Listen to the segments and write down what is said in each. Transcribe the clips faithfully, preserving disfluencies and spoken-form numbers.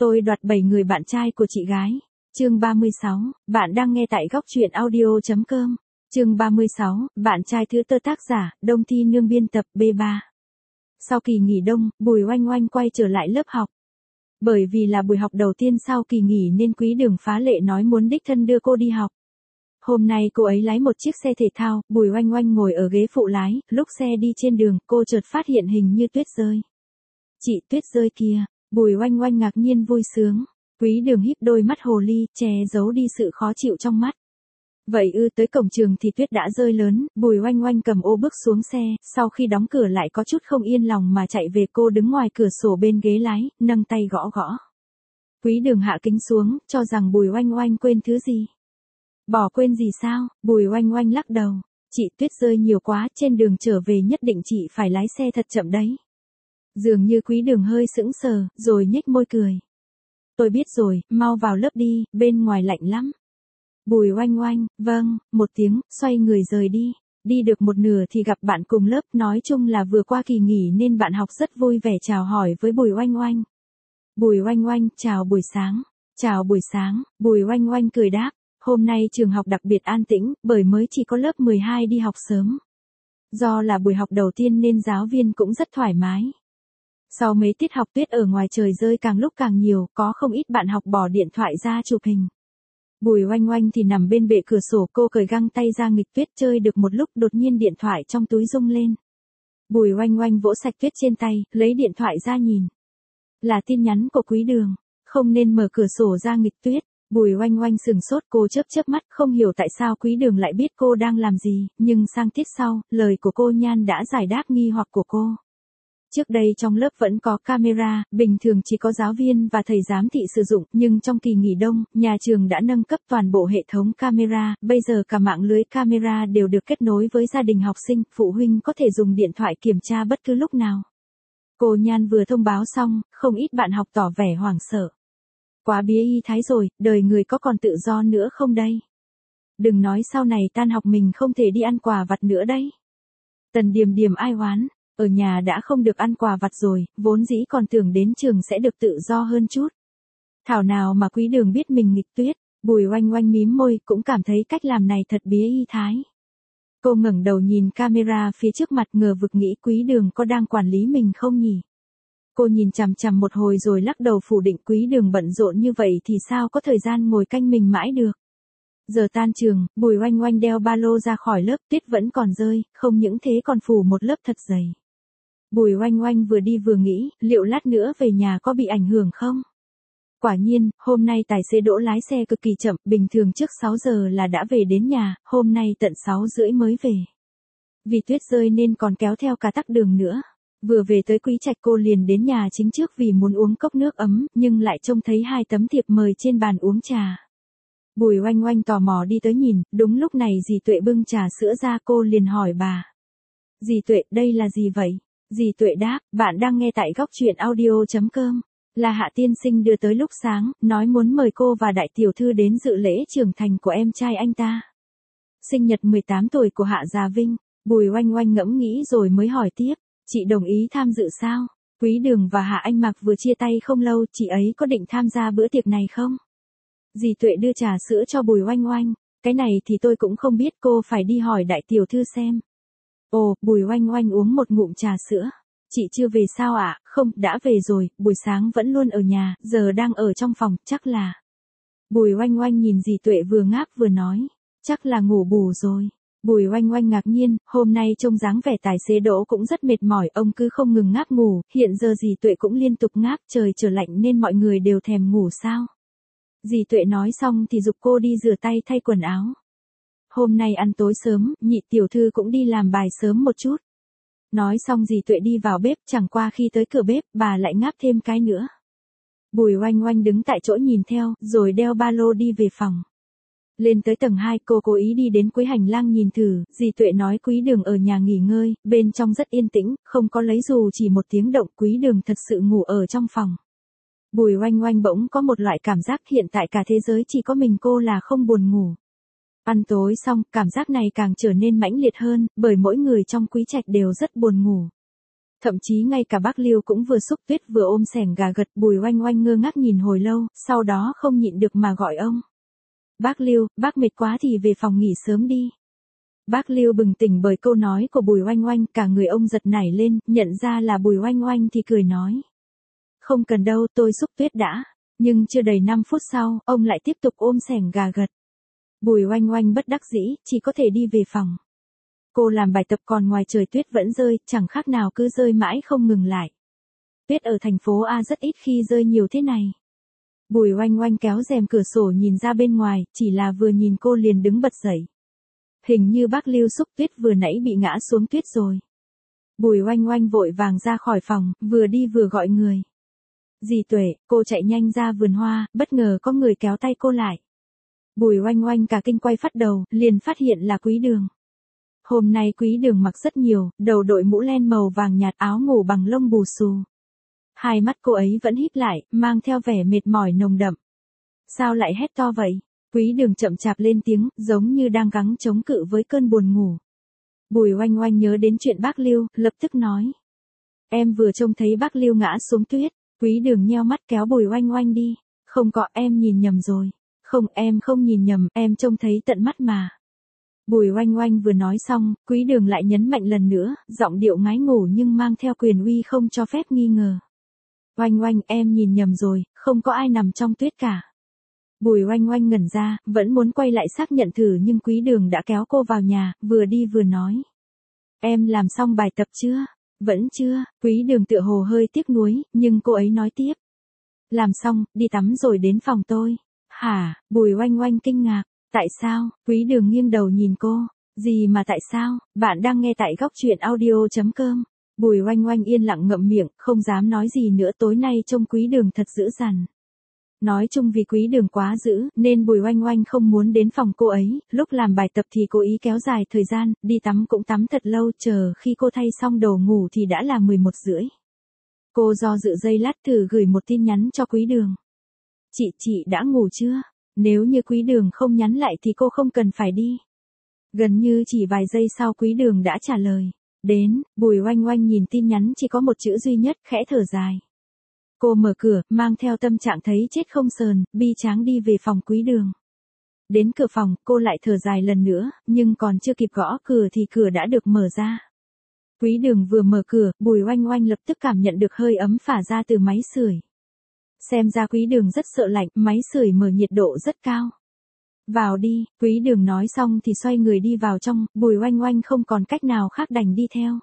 Tôi đoạt bảy người bạn trai của chị gái. Chương ba mươi sáu, bạn đang nghe tại góc truyện audio.com. Chương ba mươi sáu, bạn trai thứ tư tác giả, Đông Thi Nương biên tập B ba. Sau kỳ nghỉ đông, Bùi Oanh Oanh quay trở lại lớp học. Bởi vì là buổi học đầu tiên sau kỳ nghỉ nên Quý Đường phá lệ nói muốn đích thân đưa cô đi học. Hôm nay cô ấy lái một chiếc xe thể thao, Bùi Oanh Oanh ngồi ở ghế phụ lái, lúc xe đi trên đường, cô chợt phát hiện hình như tuyết rơi. Chị tuyết rơi kia, Bùi Oanh Oanh ngạc nhiên vui sướng. Quý Đường híp đôi mắt hồ ly, che giấu đi sự khó chịu trong mắt. Vậy ư, tới cổng trường thì tuyết đã rơi lớn, Bùi Oanh Oanh cầm ô bước xuống xe, sau khi đóng cửa lại có chút không yên lòng mà chạy về. Cô đứng ngoài cửa sổ bên ghế lái, nâng tay gõ gõ. Quý Đường hạ kính xuống, cho rằng Bùi Oanh Oanh quên thứ gì. Bỏ quên gì sao? Bùi Oanh Oanh lắc đầu. Chị tuyết rơi nhiều quá, trên đường trở về nhất định chị phải lái xe thật chậm đấy. Dường như Quý Đường hơi sững sờ, rồi nhếch môi cười. Tôi biết rồi, mau vào lớp đi, bên ngoài lạnh lắm. Bùi Oanh Oanh, vâng, một tiếng, xoay người rời đi. Đi được một nửa thì gặp bạn cùng lớp, nói chung là vừa qua kỳ nghỉ nên bạn học rất vui vẻ chào hỏi với Bùi Oanh Oanh. Bùi Oanh Oanh, chào buổi sáng. Chào buổi sáng, Bùi Oanh Oanh cười đáp. Hôm nay trường học đặc biệt an tĩnh, bởi mới chỉ có lớp mười hai đi học sớm. Do là buổi học đầu tiên nên giáo viên cũng rất thoải mái. Sau mấy tiết học tuyết ở ngoài trời rơi càng lúc càng nhiều, có không ít bạn học bỏ điện thoại ra chụp hình. Bùi Oanh Oanh thì nằm bên bệ cửa sổ, cô cởi găng tay ra nghịch tuyết chơi được một lúc, đột nhiên điện thoại trong túi rung lên. Bùi Oanh Oanh vỗ sạch tuyết trên tay, lấy điện thoại ra nhìn. Là tin nhắn của Quý Đường, không nên mở cửa sổ ra nghịch tuyết. Bùi Oanh Oanh sừng sốt, cô chớp chớp mắt, không hiểu tại sao Quý Đường lại biết cô đang làm gì, nhưng sang tiết sau, lời của cô Nhan đã giải đáp nghi hoặc của cô. Trước đây trong lớp vẫn có camera, bình thường chỉ có giáo viên và thầy giám thị sử dụng, nhưng trong kỳ nghỉ đông, nhà trường đã nâng cấp toàn bộ hệ thống camera, bây giờ cả mạng lưới camera đều được kết nối với gia đình học sinh, phụ huynh có thể dùng điện thoại kiểm tra bất cứ lúc nào. Cô Nhan vừa thông báo xong, không ít bạn học tỏ vẻ hoảng sợ. Quá bía y thái rồi, đời người có còn tự do nữa không đây? Đừng nói sau này tan học mình không thể đi ăn quà vặt nữa đấy. Tần Điềm Điềm ai oán, ở nhà đã không được ăn quà vặt rồi, vốn dĩ còn tưởng đến trường sẽ được tự do hơn chút. Thảo nào mà Quý Đường biết mình nghịch tuyết, Bùi Oanh Oanh mím môi, cũng cảm thấy cách làm này thật bía y thái. Cô ngẩng đầu nhìn camera phía trước mặt, ngờ vực nghĩ Quý Đường có đang quản lý mình không nhỉ? Cô nhìn chằm chằm một hồi rồi lắc đầu phủ định, Quý Đường bận rộn như vậy thì sao có thời gian ngồi canh mình mãi được. Giờ tan trường, Bùi Oanh Oanh đeo ba lô ra khỏi lớp, tuyết vẫn còn rơi, không những thế còn phủ một lớp thật dày. Bùi Oanh Oanh vừa đi vừa nghĩ, liệu lát nữa về nhà có bị ảnh hưởng không? Quả nhiên, hôm nay tài xế Đỗ lái xe cực kỳ chậm, bình thường trước sáu giờ là đã về đến nhà, hôm nay tận sáu rưỡi mới về. Vì tuyết rơi nên còn kéo theo cả tắc đường nữa. Vừa về tới Quý Trạch cô liền đến nhà chính trước vì muốn uống cốc nước ấm, nhưng lại trông thấy hai tấm thiệp mời trên bàn uống trà. Bùi Oanh Oanh tò mò đi tới nhìn, đúng lúc này dì Tuệ bưng trà sữa ra, cô liền hỏi bà. Dì Tuệ, đây là gì vậy? Dì Tuệ đáp, bạn đang nghe tại góc truyện audio.com. Là Hạ tiên sinh đưa tới lúc sáng, nói muốn mời cô và đại tiểu thư đến dự lễ trưởng thành của em trai anh ta. Sinh nhật mười tám tuổi của Hạ Gia Vinh. Bùi Oanh Oanh ngẫm nghĩ rồi mới hỏi tiếp. Chị đồng ý tham dự sao? Quý Đường và Hạ Anh Mạc vừa chia tay không lâu, chị ấy có định tham gia bữa tiệc này không? Dì Tuệ đưa trà sữa cho Bùi Oanh Oanh. Cái này thì tôi cũng không biết, cô phải đi hỏi đại tiểu thư xem. Ồ, Bùi Oanh Oanh uống một ngụm trà sữa. Chị chưa về sao ạ? À? Không, đã về rồi, buổi sáng vẫn luôn ở nhà, giờ đang ở trong phòng, chắc là. Bùi Oanh Oanh nhìn dì Tuệ vừa ngáp vừa nói. Chắc là ngủ bù rồi. Bùi Oanh Oanh ngạc nhiên, hôm nay trông dáng vẻ tài xế Đỗ cũng rất mệt mỏi, ông cứ không ngừng ngáp ngủ, hiện giờ dì Tuệ cũng liên tục ngáp, trời trở lạnh nên mọi người đều thèm ngủ sao. Dì Tuệ nói xong thì giục cô đi rửa tay thay quần áo. Hôm nay ăn tối sớm, nhị tiểu thư cũng đi làm bài sớm một chút. Nói xong dì Tuệ đi vào bếp, chẳng qua khi tới cửa bếp, bà lại ngáp thêm cái nữa. Bùi Oanh Oanh đứng tại chỗ nhìn theo, rồi đeo ba lô đi về phòng. Lên tới tầng hai, cô cố ý đi đến cuối hành lang nhìn thử, dì Tuệ nói Quý Đường ở nhà nghỉ ngơi, bên trong rất yên tĩnh, không có lấy dù chỉ một tiếng động, Quý Đường thật sự ngủ ở trong phòng. Bùi Oanh Oanh bỗng có một loại cảm giác hiện tại cả thế giới chỉ có mình cô là không buồn ngủ. Ăn tối xong, cảm giác này càng trở nên mãnh liệt hơn, bởi mỗi người trong Quý Trạch đều rất buồn ngủ. Thậm chí ngay cả bác Lưu cũng vừa xúc tuyết vừa ôm xẻng gà gật. Bùi Oanh Oanh ngơ ngác nhìn hồi lâu, sau đó không nhịn được mà gọi ông. Bác Lưu, bác mệt quá thì về phòng nghỉ sớm đi. Bác Lưu bừng tỉnh bởi câu nói của Bùi Oanh Oanh, cả người ông giật nảy lên, nhận ra là Bùi Oanh Oanh thì cười nói. Không cần đâu, tôi xúc tuyết đã. Nhưng chưa đầy năm phút sau, ông lại tiếp tục ôm xẻng gà gật. Bùi Oanh Oanh bất đắc dĩ, chỉ có thể đi về phòng. Cô làm bài tập còn ngoài trời tuyết vẫn rơi, chẳng khác nào cứ rơi mãi không ngừng lại. Tuyết ở thành phố A rất ít khi rơi nhiều thế này. Bùi Oanh Oanh kéo rèm cửa sổ nhìn ra bên ngoài, chỉ là vừa nhìn cô liền đứng bật dậy. Hình như bác Lưu xúc tuyết vừa nãy bị ngã xuống tuyết rồi. Bùi Oanh Oanh vội vàng ra khỏi phòng, vừa đi vừa gọi người. Dì Tuệ, cô chạy nhanh ra vườn hoa, bất ngờ có người kéo tay cô lại. Bùi Oanh Oanh cả kinh quay phát đầu, liền phát hiện là Quý Đường. Hôm nay Quý Đường mặc rất nhiều, đầu đội mũ len màu vàng nhạt, áo ngủ bằng lông bù xù. Hai mắt cô ấy vẫn híp lại, mang theo vẻ mệt mỏi nồng đậm. Sao lại hét to vậy? Quý Đường chậm chạp lên tiếng, giống như đang gắng chống cự với cơn buồn ngủ. Bùi Oanh Oanh nhớ đến chuyện bác Lưu, lập tức nói. Em vừa trông thấy bác Lưu ngã xuống tuyết. Quý Đường nheo mắt kéo Bùi Oanh Oanh đi. Không có, em nhìn nhầm rồi. Không, em không nhìn nhầm, em trông thấy tận mắt mà. Bùi Oanh Oanh vừa nói xong, Quý Đường lại nhấn mạnh lần nữa, giọng điệu ngái ngủ nhưng mang theo quyền uy không cho phép nghi ngờ. Oanh Oanh, em nhìn nhầm rồi, không có ai nằm trong tuyết cả. Bùi Oanh Oanh ngẩn ra, vẫn muốn quay lại xác nhận thử nhưng Quý Đường đã kéo cô vào nhà, vừa đi vừa nói. Em làm xong bài tập chưa? Vẫn chưa. Quý Đường tựa hồ hơi tiếc nuối, nhưng cô ấy nói tiếp. Làm xong, đi tắm rồi đến phòng tôi. Hả? Bùi Oanh Oanh kinh ngạc. Tại sao? Quý Đường nghiêng đầu nhìn cô. Gì mà tại sao? Bạn đang nghe tại góc truyện audio.com. Bùi Oanh Oanh yên lặng ngậm miệng, không dám nói gì nữa. Tối nay trông Quý Đường thật dữ dằn. Nói chung vì Quý Đường quá dữ, nên Bùi Oanh Oanh không muốn đến phòng cô ấy. Lúc làm bài tập thì cố ý kéo dài thời gian, đi tắm cũng tắm thật lâu, chờ khi cô thay xong đồ ngủ thì đã là mười một rưỡi. Cô do dự giây lát thử gửi một tin nhắn cho Quý Đường. Chị, chị đã ngủ chưa? Nếu như Quý Đường không nhắn lại thì cô không cần phải đi. Gần như chỉ vài giây sau Quý Đường đã trả lời. Đến. Bùi Oanh Oanh nhìn tin nhắn chỉ có một chữ duy nhất, khẽ thở dài. Cô mở cửa, mang theo tâm trạng thấy chết không sờn, bi tráng đi về phòng Quý Đường. Đến cửa phòng, cô lại thở dài lần nữa, nhưng còn chưa kịp gõ cửa thì cửa đã được mở ra. Quý Đường vừa mở cửa, Bùi Oanh Oanh lập tức cảm nhận được hơi ấm phả ra từ máy sưởi. Xem ra Quý Đường rất sợ lạnh, máy sưởi mở nhiệt độ rất cao. Vào đi. Quý Đường nói xong thì xoay người đi vào trong, Bùi Oanh Oanh không còn cách nào khác đành đi theo.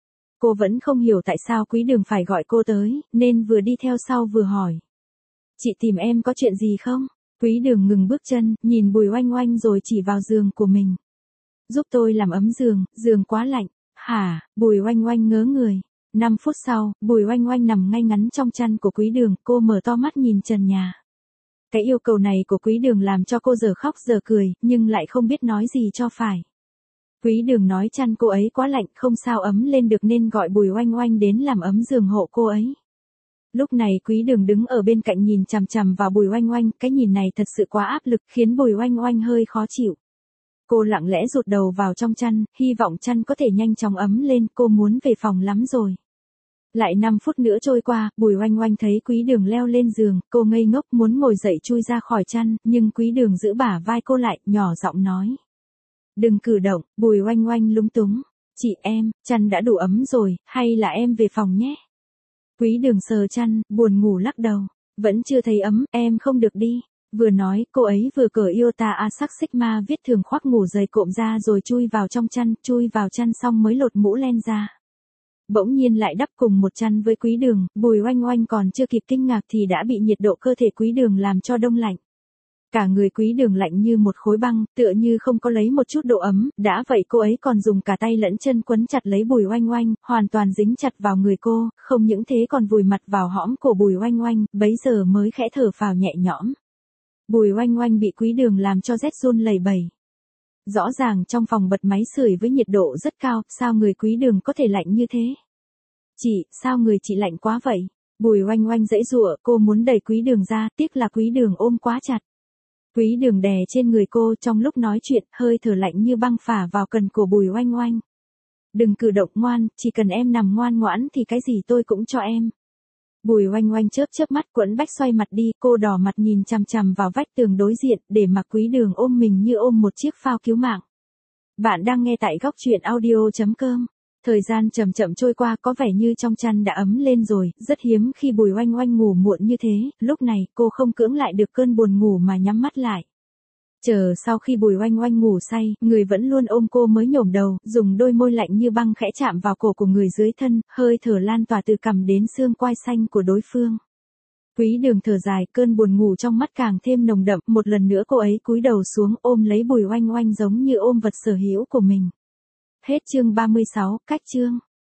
Cô vẫn không hiểu tại sao Quý Đường phải gọi cô tới, nên vừa đi theo sau vừa hỏi. Chị tìm em có chuyện gì không? Quý Đường ngừng bước chân, nhìn Bùi Oanh Oanh rồi chỉ vào giường của mình. Giúp tôi làm ấm giường, giường quá lạnh. Hả? Bùi Oanh Oanh ngớ người. Năm phút sau, Bùi Oanh Oanh nằm ngay ngắn trong chăn của Quý Đường, cô mở to mắt nhìn trần nhà. Cái yêu cầu này của Quý Đường làm cho cô giờ khóc giờ cười, nhưng lại không biết nói gì cho phải. Quý Đường nói chăn cô ấy quá lạnh, không sao ấm lên được nên gọi Bùi Oanh Oanh đến làm ấm giường hộ cô ấy. Lúc này Quý Đường đứng ở bên cạnh nhìn chằm chằm vào Bùi Oanh Oanh, cái nhìn này thật sự quá áp lực, khiến Bùi Oanh Oanh hơi khó chịu. Cô lặng lẽ rụt đầu vào trong chăn, hy vọng chăn có thể nhanh chóng ấm lên, cô muốn về phòng lắm rồi. Lại năm phút nữa trôi qua, Bùi Oanh Oanh thấy Quý Đường leo lên giường, cô ngây ngốc muốn ngồi dậy chui ra khỏi chăn, nhưng Quý Đường giữ bả vai cô lại, nhỏ giọng nói. Đừng cử động. Bùi Oanh Oanh lúng túng. Chị em, chăn đã đủ ấm rồi, hay là em về phòng nhé? Quý Đường sờ chăn, buồn ngủ lắc đầu. Vẫn chưa thấy ấm, em không được đi. Vừa nói, cô ấy vừa cởi Iota Asac Sigma viết thường khoác ngủ dày cộm ra rồi chui vào trong chăn, chui vào chăn xong mới lột mũ len ra. Bỗng nhiên lại đắp cùng một chăn với Quý Đường, Bùi Oanh Oanh còn chưa kịp kinh ngạc thì đã bị nhiệt độ cơ thể Quý Đường làm cho đông lạnh. Cả người Quý Đường lạnh như một khối băng, tựa như không có lấy một chút độ ấm, đã vậy cô ấy còn dùng cả tay lẫn chân quấn chặt lấy Bùi Oanh Oanh, hoàn toàn dính chặt vào người cô, không những thế còn vùi mặt vào hõm cổ Bùi Oanh Oanh, bấy giờ mới khẽ thở phào nhẹ nhõm. Bùi Oanh Oanh bị Quý Đường làm cho rét run lẩy bẩy. Rõ ràng trong phòng bật máy sưởi với nhiệt độ rất cao, sao người Quý Đường có thể lạnh như thế? Chị, sao người chị lạnh quá vậy? Bùi Oanh Oanh giãy giụa, cô muốn đẩy Quý Đường ra, tiếc là Quý Đường ôm quá chặt. Quý Đường đè trên người cô trong lúc nói chuyện, hơi thở lạnh như băng phả vào cần cổ Bùi Oanh Oanh. Đừng cử động ngoan, chỉ cần em nằm ngoan ngoãn thì cái gì tôi cũng cho em. Bùi oanh oanh chớp chớp mắt, Quẫn Bách xoay mặt đi, cô đỏ mặt nhìn chằm chằm vào vách tường đối diện, để mặc Quý Đường ôm mình như ôm một chiếc phao cứu mạng. Bạn đang nghe tại góc truyện audio.com. Thời gian chậm chậm trôi qua, có vẻ như trong chăn đã ấm lên rồi, rất hiếm khi Bùi oanh oanh ngủ muộn như thế, lúc này cô không cưỡng lại được cơn buồn ngủ mà nhắm mắt lại. Chờ sau khi Bùi oanh oanh ngủ say, người vẫn luôn ôm cô mới nhổm đầu, dùng đôi môi lạnh như băng khẽ chạm vào cổ của người dưới thân, hơi thở lan tỏa từ cằm đến xương quai xanh của đối phương. Quý Đường thở dài, cơn buồn ngủ trong mắt càng thêm nồng đậm, một lần nữa cô ấy cúi đầu xuống ôm lấy Bùi oanh oanh giống như ôm vật sở hữu của mình. Hết chương ba mươi sáu, cách chương.